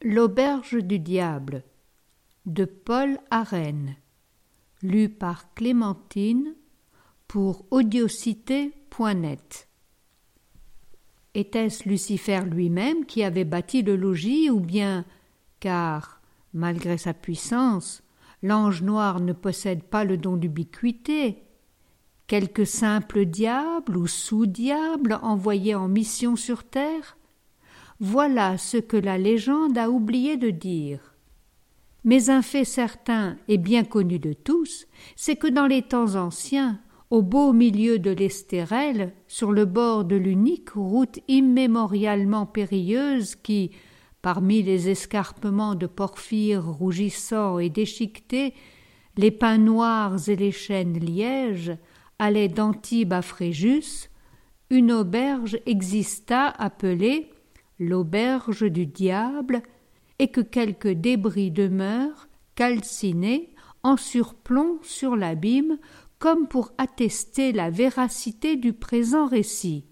L'auberge du diable de Paul Arène, lu par Clémentine pour audiocité.net. Était-ce Lucifer lui-même qui avait bâti le logis, ou bien, car, malgré sa puissance, l'ange noir ne possède pas le don d'ubiquité, quelque simple diable ou sous-diable envoyé en mission sur terre? Voilà ce que la légende a oublié de dire. Mais un fait certain et bien connu de tous, c'est que dans les temps anciens, au beau milieu de l'Estérel, sur le bord de l'unique route immémorialement périlleuse qui, parmi les escarpements de porphyre rougissants et déchiquetés, les pins noirs et les chênes lièges, allait d'Antibes à Fréjus, une auberge exista appelée l'auberge du diable, et que quelques débris demeurent, calcinés, en surplomb sur l'abîme, comme pour attester la véracité du présent récit.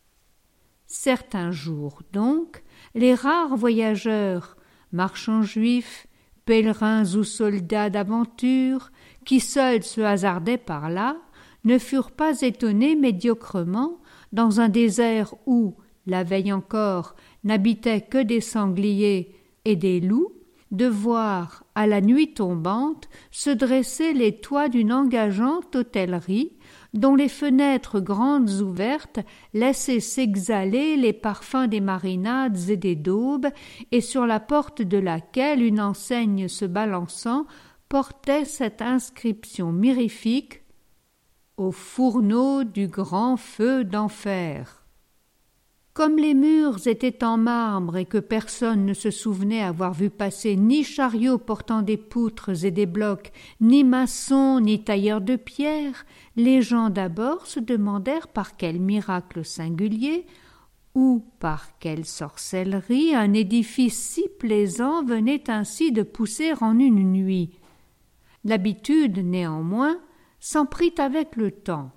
Certains jours, donc, les rares voyageurs, marchands juifs, pèlerins ou soldats d'aventure, qui seuls se hasardaient par là, ne furent pas étonnés médiocrement, dans un désert où, la veille encore, n'habitaient que des sangliers et des loups, de voir, à la nuit tombante, se dresser les toits d'une engageante hôtellerie, dont les fenêtres grandes ouvertes laissaient s'exhaler les parfums des marinades et des daubes, et sur la porte de laquelle une enseigne se balançant portait cette inscription mirifique: « Au fourneau du grand feu d'enfer ». Comme les murs étaient en marbre et que personne ne se souvenait avoir vu passer ni chariot portant des poutres et des blocs, ni maçon, ni tailleur de pierre, les gens d'abord se demandèrent par quel miracle singulier ou par quelle sorcellerie un édifice si plaisant venait ainsi de pousser en une nuit. L'habitude, néanmoins, s'en prit avec le temps.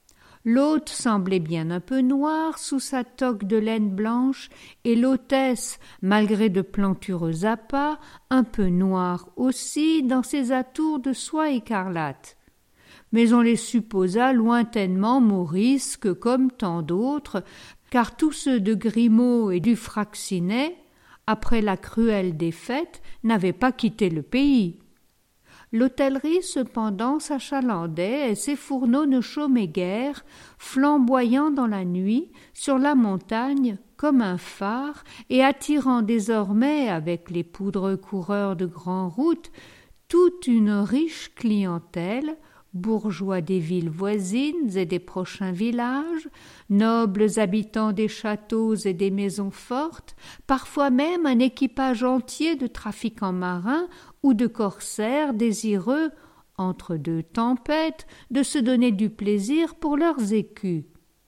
L'hôte semblait bien un peu noir sous sa toque de laine blanche, et l'hôtesse, malgré de plantureux appâts, un peu noire aussi dans ses atours de soie écarlate. Mais on les supposa lointainement morisques comme tant d'autres, car tous ceux de Grimaud et du Fraixinet, après la cruelle défaite, n'avaient pas quitté le pays. L'hôtellerie cependant s'achalandait et ses fourneaux ne chômaient guère, flamboyant dans la nuit sur la montagne comme un phare et attirant désormais avec les poudreux coureurs de grandes routes toute une riche clientèle, bourgeois des villes voisines et des prochains villages, nobles habitants des châteaux et des maisons fortes, parfois même un équipage entier de trafiquants marins ou de corsaires désireux, entre deux tempêtes, de se donner du plaisir pour leurs écus.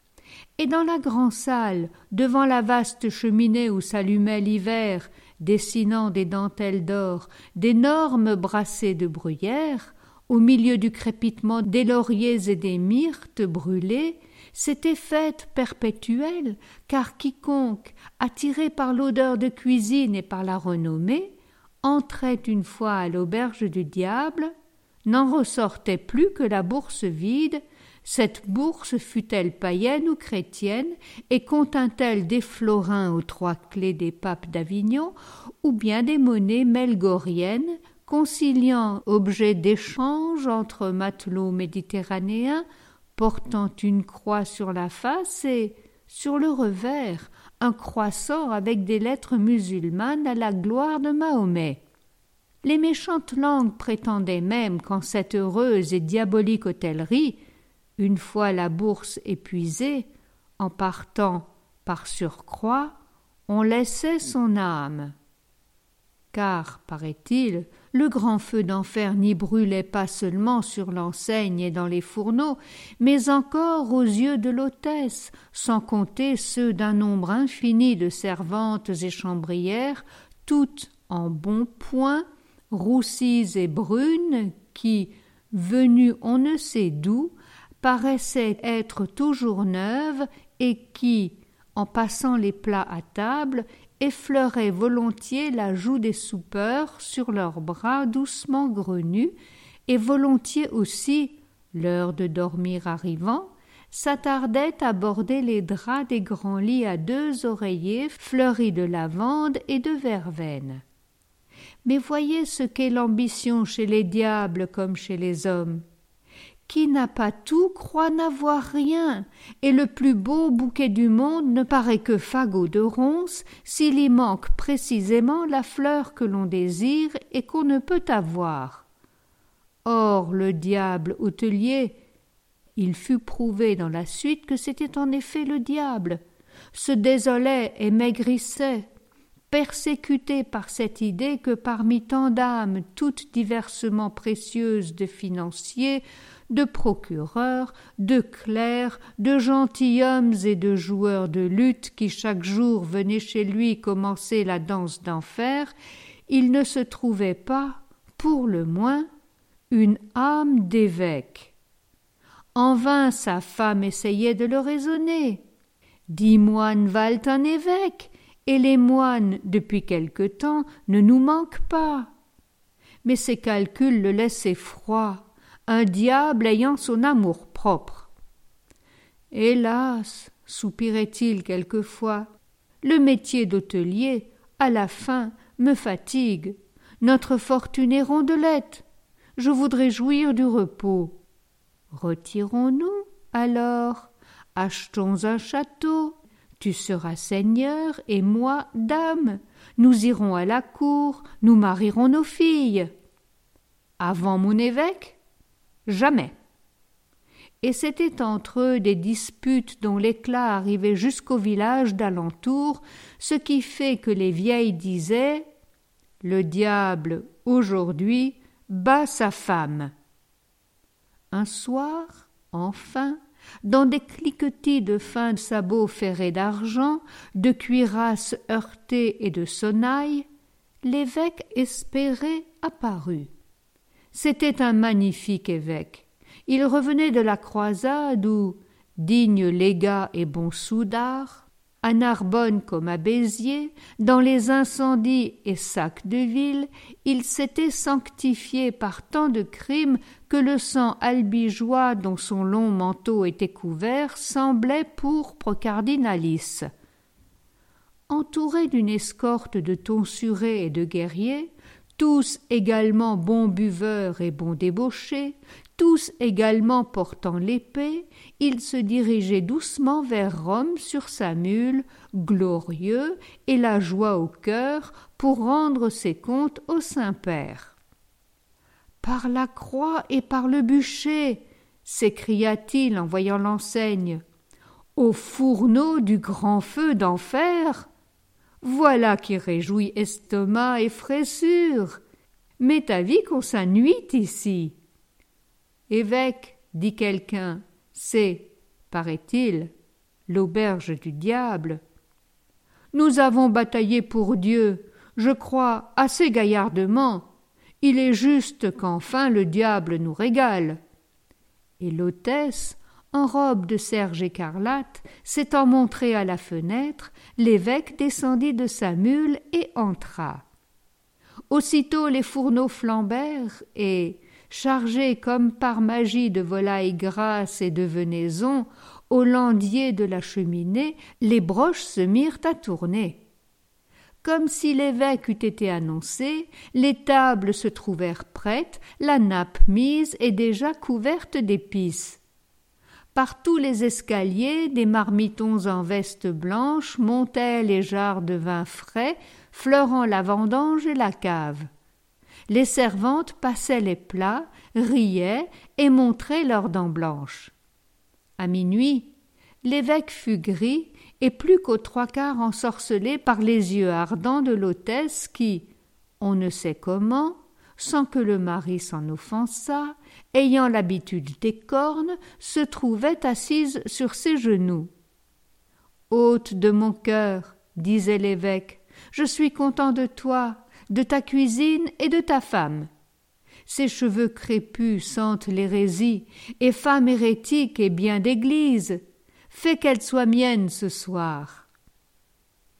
Et dans la grande salle, devant la vaste cheminée où s'allumait l'hiver, dessinant des dentelles d'or, d'énormes brassées de bruyère, au milieu du crépitement des lauriers et des myrtes brûlés, c'était fête perpétuelle, car quiconque, attiré par l'odeur de cuisine et par la renommée, entrait une fois à l'auberge du diable, n'en ressortait plus que la bourse vide, cette bourse fût-elle païenne ou chrétienne, et contint-elle des florins aux trois clés des papes d'Avignon, ou bien des monnaies melgoriennes, conciliant objets d'échange entre matelots méditerranéens, portant une croix sur la face et, sur le revers, un croissant avec des lettres musulmanes à la gloire de Mahomet. Les méchantes langues prétendaient même qu'en cette heureuse et diabolique hôtellerie, une fois la bourse épuisée, en partant par surcroît, on laissait son âme. Car, paraît-il, le grand feu d'enfer n'y brûlait pas seulement sur l'enseigne et dans les fourneaux, mais encore aux yeux de l'hôtesse, sans compter ceux d'un nombre infini de servantes et chambrières, toutes en bon point, roussies et brunes, qui, venues on ne sait d'où, paraissaient être toujours neuves et qui, en passant les plats à table, effleuraient volontiers la joue des soupeurs sur leurs bras doucement grenus, et volontiers aussi, l'heure de dormir arrivant, s'attardaient à border les draps des grands lits à 2 oreillers fleuris de lavande et de verveine. Mais voyez ce qu'est l'ambition chez les diables comme chez les hommes. Qui n'a pas tout croit n'avoir rien, et le plus beau bouquet du monde ne paraît que fagot de ronces s'il y manque précisément la fleur que l'on désire et qu'on ne peut avoir. Or le diable hôtelier, il fut prouvé dans la suite que c'était en effet le diable, se désolait et maigrissait, persécuté par cette idée que parmi tant d'âmes toutes diversement précieuses de financiers, de procureurs, de clercs, de gentilshommes et de joueurs de luth qui chaque jour venaient chez lui commencer la danse d'enfer, il ne se trouvait pas, pour le moins, une âme d'évêque. En vain sa femme essayait de le raisonner. 10 moines valent un évêque, et les moines, depuis quelque temps, ne nous manquent pas. Mais ces calculs le laissaient froid, un diable ayant son amour-propre. Hélas, soupirait-il quelquefois, le métier d'hôtelier, à la fin, me fatigue. Notre fortune est rondelette. Je voudrais jouir du repos. Retirons-nous, alors, achetons un château. Tu seras seigneur et moi dame. Nous irons à la cour, nous marierons nos filles. Avant mon évêque? Jamais. Et c'était entre eux des disputes dont l'éclat arrivait jusqu'au village d'alentour, ce qui fait que les vieilles disaient « Le diable, aujourd'hui, bat sa femme ». Un soir, enfin, dans des cliquetis de fins de sabots ferrés d'argent, de cuirasses heurtées et de sonnailles, l'évêque espéré apparut. C'était un magnifique évêque. Il revenait de la croisade où, digne légat et bon soudard, à Narbonne comme à Béziers, dans les incendies et sacs de ville, il s'était sanctifié par tant de crimes que le sang albigeois dont son long manteau était couvert semblait pourpre cardinalis. Entouré d'une escorte de tonsurés et de guerriers, tous également bons buveurs et bons débauchés, tous également portant l'épée, il se dirigeait doucement vers Rome sur sa mule, glorieux et la joie au cœur, pour rendre ses comptes au Saint-Père. « Par la croix et par le bûcher !» s'écria-t-il en voyant l'enseigne. « Au fourneau du grand feu d'enfer ! Voilà qui réjouit estomac et fraissure. M'est avis qu'on s'ennuie ici. » Évêque, dit quelqu'un, c'est, paraît-il, l'auberge du diable. Nous avons bataillé pour Dieu, je crois, assez gaillardement. Il est juste qu'enfin le diable nous régale. Et l'hôtesse, en robe de serge écarlate, s'étant montrée à la fenêtre, l'évêque descendit de sa mule et entra. Aussitôt les fourneaux flambèrent et, chargés comme par magie de volailles grasses et de venaison, au landier de la cheminée, les broches se mirent à tourner. Comme si l'évêque eût été annoncé, les tables se trouvèrent prêtes, la nappe mise et déjà couverte d'épices. Par tous les escaliers, des marmitons en veste blanche montaient les jarres de vin frais, fleurant la vendange et la cave. Les servantes passaient les plats, riaient et montraient leurs dents blanches. À minuit, l'évêque fut gris et plus qu'aux 3/4 ensorcelé par les yeux ardents de l'hôtesse qui, on ne sait comment, sans que le mari s'en offensât, ayant l'habitude des cornes, se trouvait assise sur ses genoux. « Hôte de mon cœur, disait l'évêque, je suis content de toi, de ta cuisine et de ta femme. Ses cheveux crépus sentent l'hérésie, et femme hérétique et bien d'église. Fais qu'elle soit mienne ce soir. »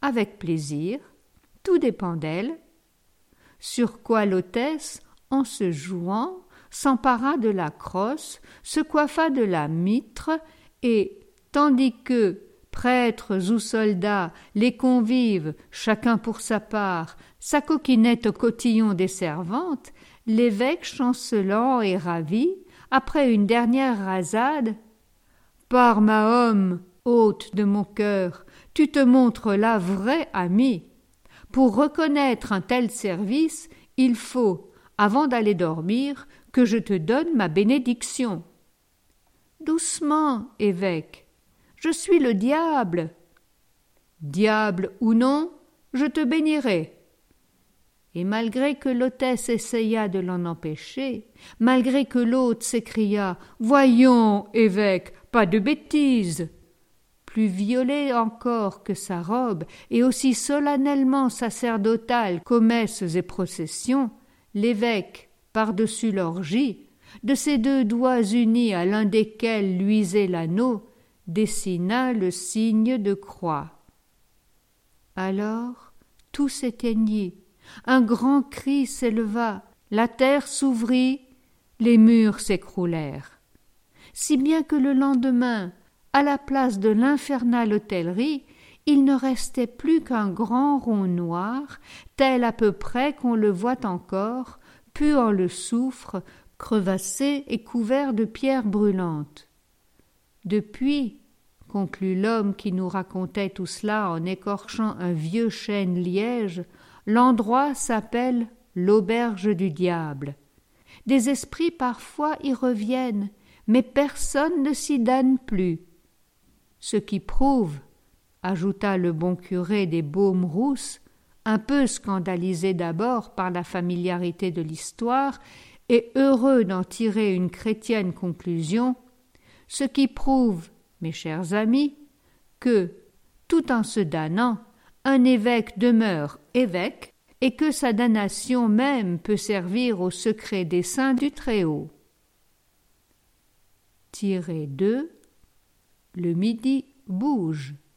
Avec plaisir, tout dépend d'elle. Sur quoi l'hôtesse, en se jouant, s'empara de la crosse, se coiffa de la mitre, et, tandis que, prêtres ou soldats, les convives, chacun pour sa part, s'acoquinaient au cotillon des servantes, l'évêque chancelant et ravi, après une dernière rasade, « Par Mahom, hôte de mon cœur, tu te montres là vrai ami. Pour reconnaître un tel service, il faut, avant d'aller dormir, que je te donne ma bénédiction. » « Doucement, évêque, je suis le diable. »« Diable ou non, je te bénirai. » Et malgré que l'hôtesse essaya de l'en empêcher, malgré que l'hôte s'écria « Voyons, évêque, pas de bêtises !» plus violet encore que sa robe et aussi solennellement sacerdotal qu'aux messes et processions, l'évêque, par-dessus l'orgie, de ses 2 doigts unis à l'un desquels luisait l'anneau, dessina le signe de croix. Alors tout s'éteignit, un grand cri s'éleva, la terre s'ouvrit, les murs s'écroulèrent. Si bien que le lendemain, à la place de l'infernale hôtellerie, il ne restait plus qu'un grand rond noir, tel à peu près qu'on le voit encore, puant le soufre, crevassé et couvert de pierres brûlantes. Depuis, conclut l'homme qui nous racontait tout cela en écorchant un vieux chêne liège, l'endroit s'appelle l'auberge du diable. Des esprits parfois y reviennent, mais personne ne s'y damne plus. Ce qui prouve, ajouta le bon curé des Baumes rousses, un peu scandalisé d'abord par la familiarité de l'histoire et heureux d'en tirer une chrétienne conclusion, ce qui prouve, mes chers amis, que, tout en se damnant, un évêque demeure évêque et que sa damnation même peut servir au secret dessein du Très-Haut. Tiré 2. Le midi bouge.